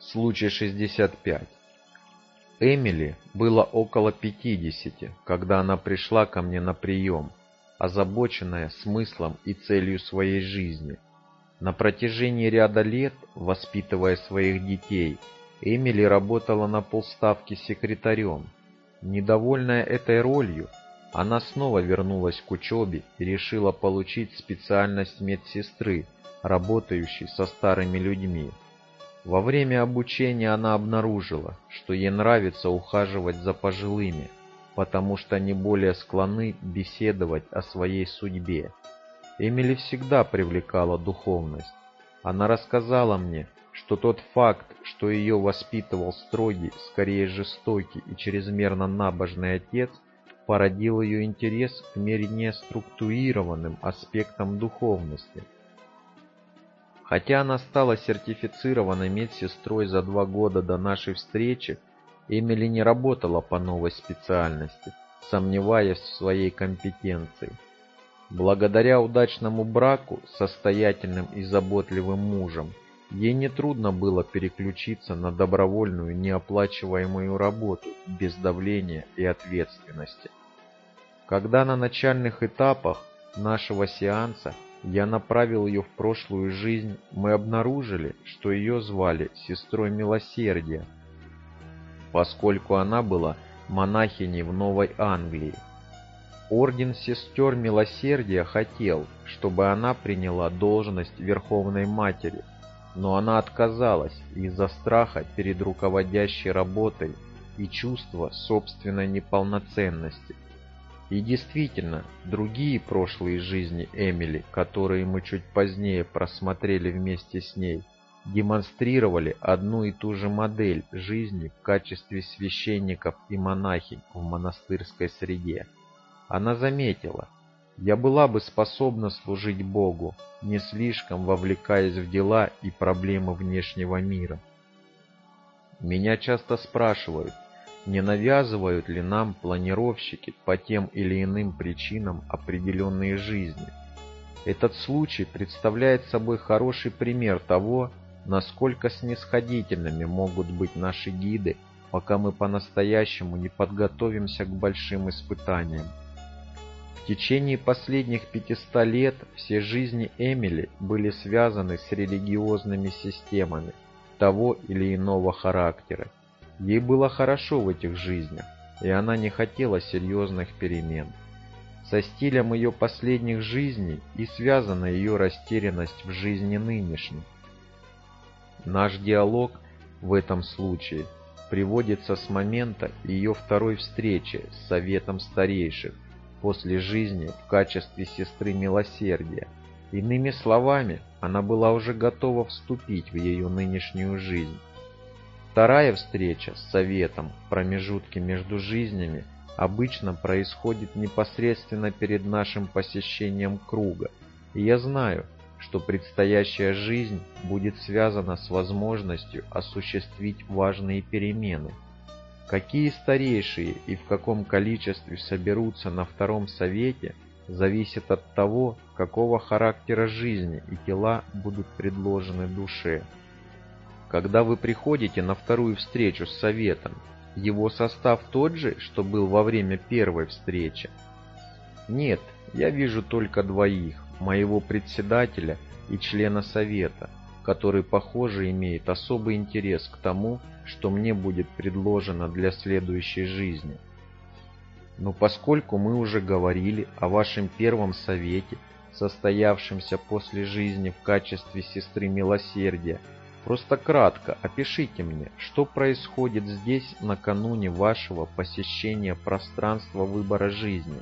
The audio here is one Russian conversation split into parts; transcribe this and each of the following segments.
Случай 65. Эмили было около 50, когда она пришла ко мне на прием, озабоченная смыслом и целью своей жизни. На протяжении ряда лет, воспитывая своих детей, Эмили работала на полставки секретарем. Недовольная этой ролью, она снова вернулась к учебе и решила получить специальность медсестры, работающей со старыми людьми. Во время обучения она обнаружила, что ей нравится ухаживать за пожилыми, потому что они более склонны беседовать о своей судьбе. Эмили всегда привлекала духовность. Она рассказала мне, что тот факт, что ее воспитывал строгий, скорее жестокий и чрезмерно набожный отец, породил ее интерес к менее структурированным аспектам духовности. Хотя она стала сертифицированной медсестрой за 2 года до нашей встречи, Эмили не работала по новой специальности, сомневаясь в своей компетенции. Благодаря удачному браку с состоятельным и заботливым мужем, ей нетрудно было переключиться на добровольную неоплачиваемую работу без давления и ответственности. Когда на начальных этапах нашего сеанса я направил ее в прошлую жизнь, мы обнаружили, что ее звали Сестрой Милосердия, поскольку она была монахиней в Новой Англии. Орден Сестер Милосердия хотел, чтобы она приняла должность Верховной Матери, но она отказалась из-за страха перед руководящей работой и чувства собственной неполноценности. И действительно, другие прошлые жизни Эмили, которые мы чуть позднее просмотрели вместе с ней, демонстрировали одну и ту же модель жизни в качестве священников и монахинь в монастырской среде. Она заметила: «Я была бы способна служить Богу, не слишком вовлекаясь в дела и проблемы внешнего мира. Меня часто спрашивают, не навязывают ли нам планировщики по тем или иным причинам определенные жизни. Этот случай представляет собой хороший пример того, насколько снисходительными могут быть наши гиды, пока мы по-настоящему не подготовимся к большим испытаниям. В течение последних 500 лет все жизни Эмили были связаны с религиозными системами того или иного характера. Ей было хорошо в этих жизнях, и она не хотела серьезных перемен. Со стилем ее последних жизней и связана ее растерянность в жизни нынешней. Наш диалог в этом случае приводится с момента ее второй встречи с Советом Старейших после жизни в качестве Сестры Милосердия. Иными словами, она была уже готова вступить в ее нынешнюю жизнь. Вторая встреча с Советом в промежутке между жизнями обычно происходит непосредственно перед нашим посещением круга, и я знаю, что предстоящая жизнь будет связана с возможностью осуществить важные перемены. Какие старейшие и в каком количестве соберутся на втором совете, зависит от того, какого характера жизни и тела будут предложены душе. Когда вы приходите на вторую встречу с Советом, его состав тот же, что был во время первой встречи? Нет, я вижу только 2: моего председателя и члена Совета, который, похоже, имеет особый интерес к тому, что мне будет предложено для следующей жизни. Но поскольку мы уже говорили о вашем первом совете, состоявшемся после жизни в качестве Сестры Милосердия, просто кратко опишите мне, что происходит здесь накануне вашего посещения пространства выбора жизни.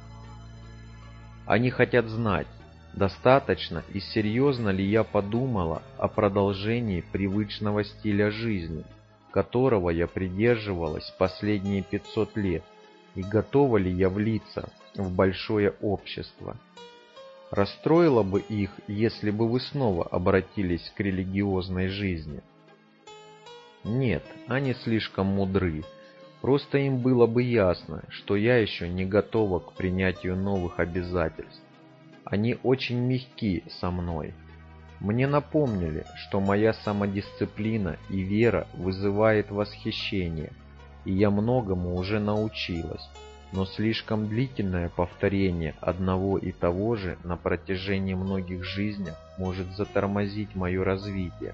Они хотят знать, достаточно и серьезно ли я подумала о продолжении привычного стиля жизни, которого я придерживалась последние 500 лет, и готова ли я влиться в большое общество. Расстроило бы их, если бы вы снова обратились к религиозной жизни? Нет, они слишком мудры. Просто им было бы ясно, что я еще не готова к принятию новых обязательств. Они очень мягки со мной. Мне напомнили, что моя самодисциплина и вера вызывает восхищение, и я многому уже научилась, но слишком длительное повторение одного и того же на протяжении многих жизней может затормозить мое развитие.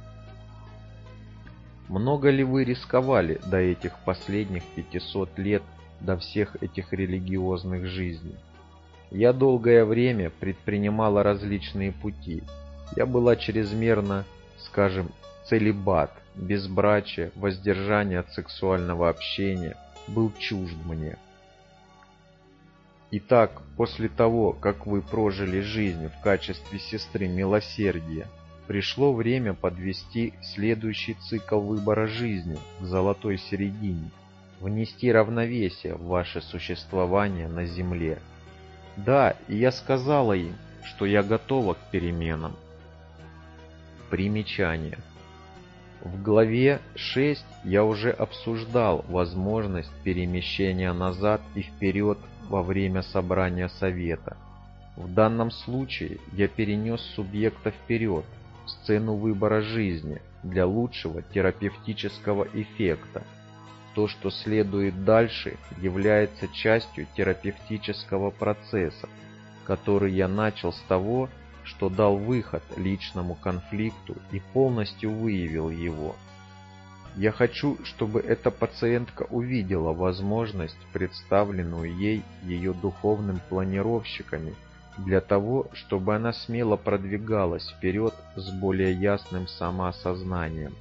Много ли вы рисковали до этих последних 500 лет, до всех этих религиозных жизней? Я долгое время предпринимала различные пути. Я была чрезмерно, скажем, целибат, безбрачие, воздержание от сексуального общения был чужд мне. Итак, после того, как вы прожили жизнь в качестве сестры милосердия, пришло время подвести следующий цикл выбора жизни к золотой середине, внести равновесие в ваше существование на земле. Да, и я сказала им, что я готова к переменам. Примечание. В главе 6 я уже обсуждал возможность перемещения назад и вперед во время собрания совета. В данном случае я перенес субъекта вперед, в сцену выбора жизни, для лучшего терапевтического эффекта. То, что следует дальше, является частью терапевтического процесса, который я начал с того, что дал выход личному конфликту и полностью выявил его. Я хочу, чтобы эта пациентка увидела возможность, представленную ей ее духовным планировщиками, для того, чтобы она смело продвигалась вперед с более ясным самоосознанием.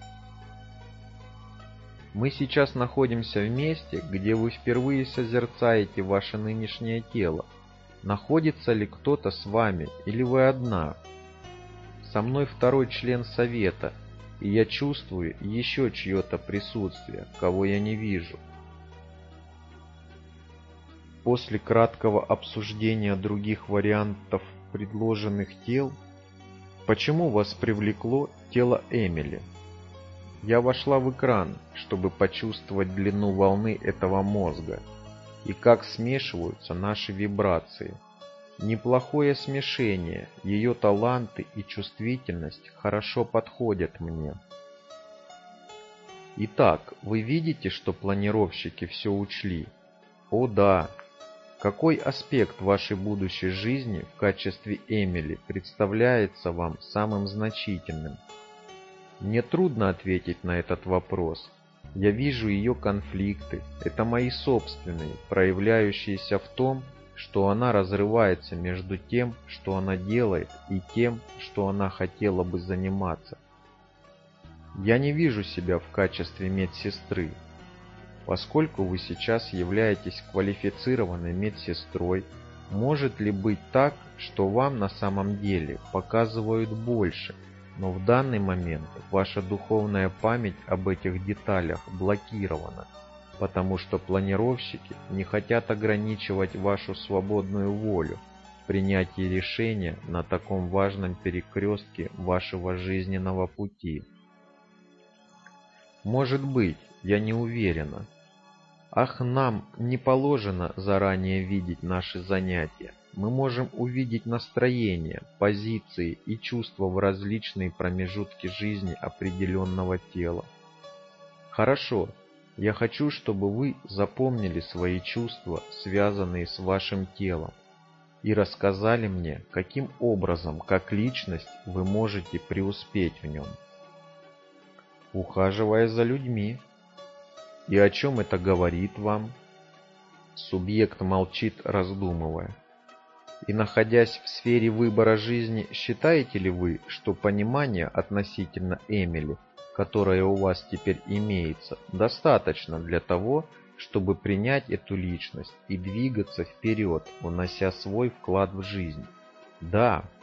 Мы сейчас находимся в месте, где вы впервые созерцаете ваше нынешнее тело. Находится ли кто-то с вами, или вы одна? Со мной второй член совета, и я чувствую еще чье-то присутствие, кого я не вижу. После краткого обсуждения других вариантов предложенных тел, почему вас привлекло тело Эмили? Я вошла в экран, чтобы почувствовать длину волны этого мозга и как смешиваются наши вибрации. Неплохое смешение, ее таланты и чувствительность хорошо подходят мне. Итак, вы видите, что планировщики все учли? О да! Какой аспект вашей будущей жизни в качестве Эмили представляется вам самым значительным? Мне трудно ответить на этот вопрос. Я вижу ее конфликты, это мои собственные, проявляющиеся в том, что она разрывается между тем, что она делает, и тем, что она хотела бы заниматься. Я не вижу себя в качестве медсестры. Поскольку вы сейчас являетесь квалифицированной медсестрой, может ли быть так, что вам на самом деле показывают больше, но в данный момент ваша духовная память об этих деталях блокирована, потому что планировщики не хотят ограничивать вашу свободную волю в принятии решения на таком важном перекрестке вашего жизненного пути. Может быть, я не уверена. Ах, нам не положено заранее видеть наши занятия. Мы можем увидеть настроение, позиции и чувства в различные промежутки жизни определенного тела. Хорошо, я хочу, чтобы вы запомнили свои чувства, связанные с вашим телом, и рассказали мне, каким образом, как личность, вы можете преуспеть в нем. Ухаживая за людьми. И о чем это говорит вам? Субъект молчит, раздумывая. И находясь в сфере выбора жизни, считаете ли вы, что понимание относительно Эмили, которое у вас теперь имеется, достаточно для того, чтобы принять эту личность и двигаться вперед, унося свой вклад в жизнь? Да,